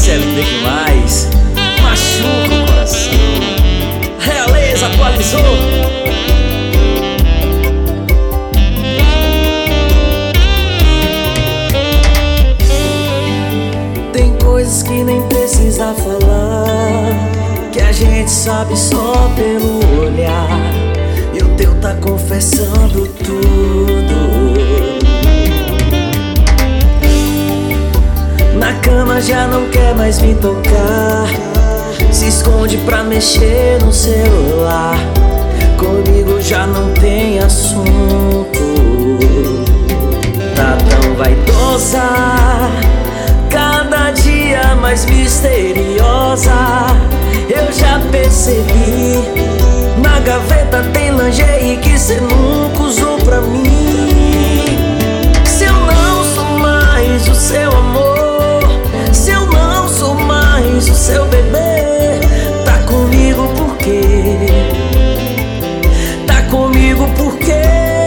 Você é linda demais, machuca o coração. Realeza atualizou. Tem coisas que nem precisa falar, que a gente sabe só pelo olhar. E o teu tá confessando tudo. Na cama já não quer mais me tocar, se esconde pra mexer no celular. Comigo já não tem assunto. Tá tão vaidosa, cada dia mais misteriosa. Eu já percebi, na gaveta tem lingerie que cê nunca usou pra mim. Se eu não sou mais o seu amor, se eu não sou mais o seu bebê, tá comigo por quê? Tá comigo por quê?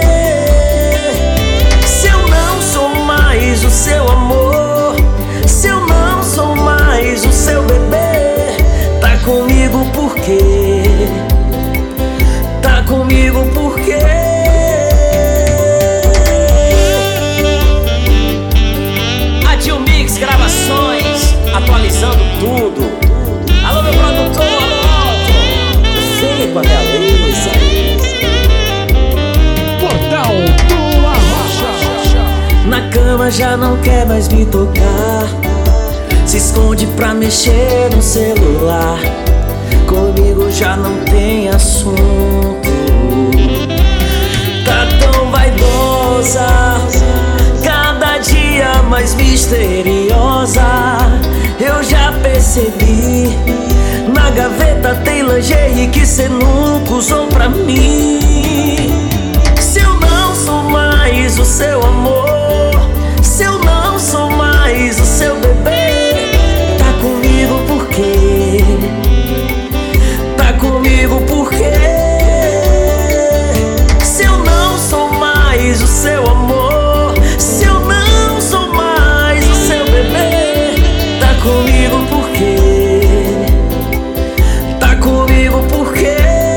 Se eu não sou mais o seu amor, se eu não sou mais o seu bebê, tá comigo por quê? Tá comigo por quê? Adilmix Gravações, atualizando tudo. Alô, meu produtor, alô, venha com a Realeza. Portal do Arrocha. Na cama já não quer mais me tocar, se esconde pra mexer no celular. Comigo já não tem assunto. Tá tão vaidosa, cada dia mais misteriosa. Eu já percebi, na gaveta tem lingerie que cê nunca usou pra mim. Se eu não sou mais o seu amor, se eu não sou mais o seu bebê, tá comigo por quê? Tá comigo por quê? Se eu não sou mais o seu amor, se eu não sou mais o seu bebê, tá comigo por quê? Tá comigo por quê?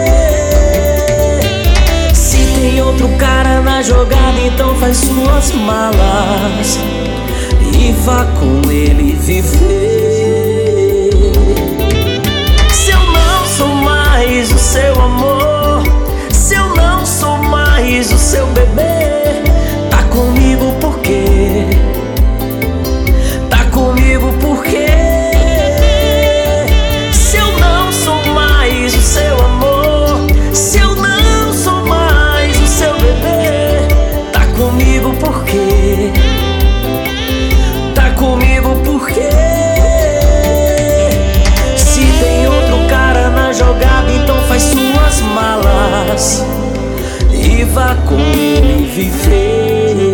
Se tem outro cara na jogada, então faz suas malas e vá com ele viver. Se eu não sou mais o seu amor, se eu não sou mais o seu bebê, tá comigo por quê? Tá comigo por quê? Se eu não sou mais o seu amor, se eu não sou mais o seu bebê, tá comigo por quê? Tá comigo por quê? Se tem outro cara na jogada, então faz suas malas e vá com ele viver.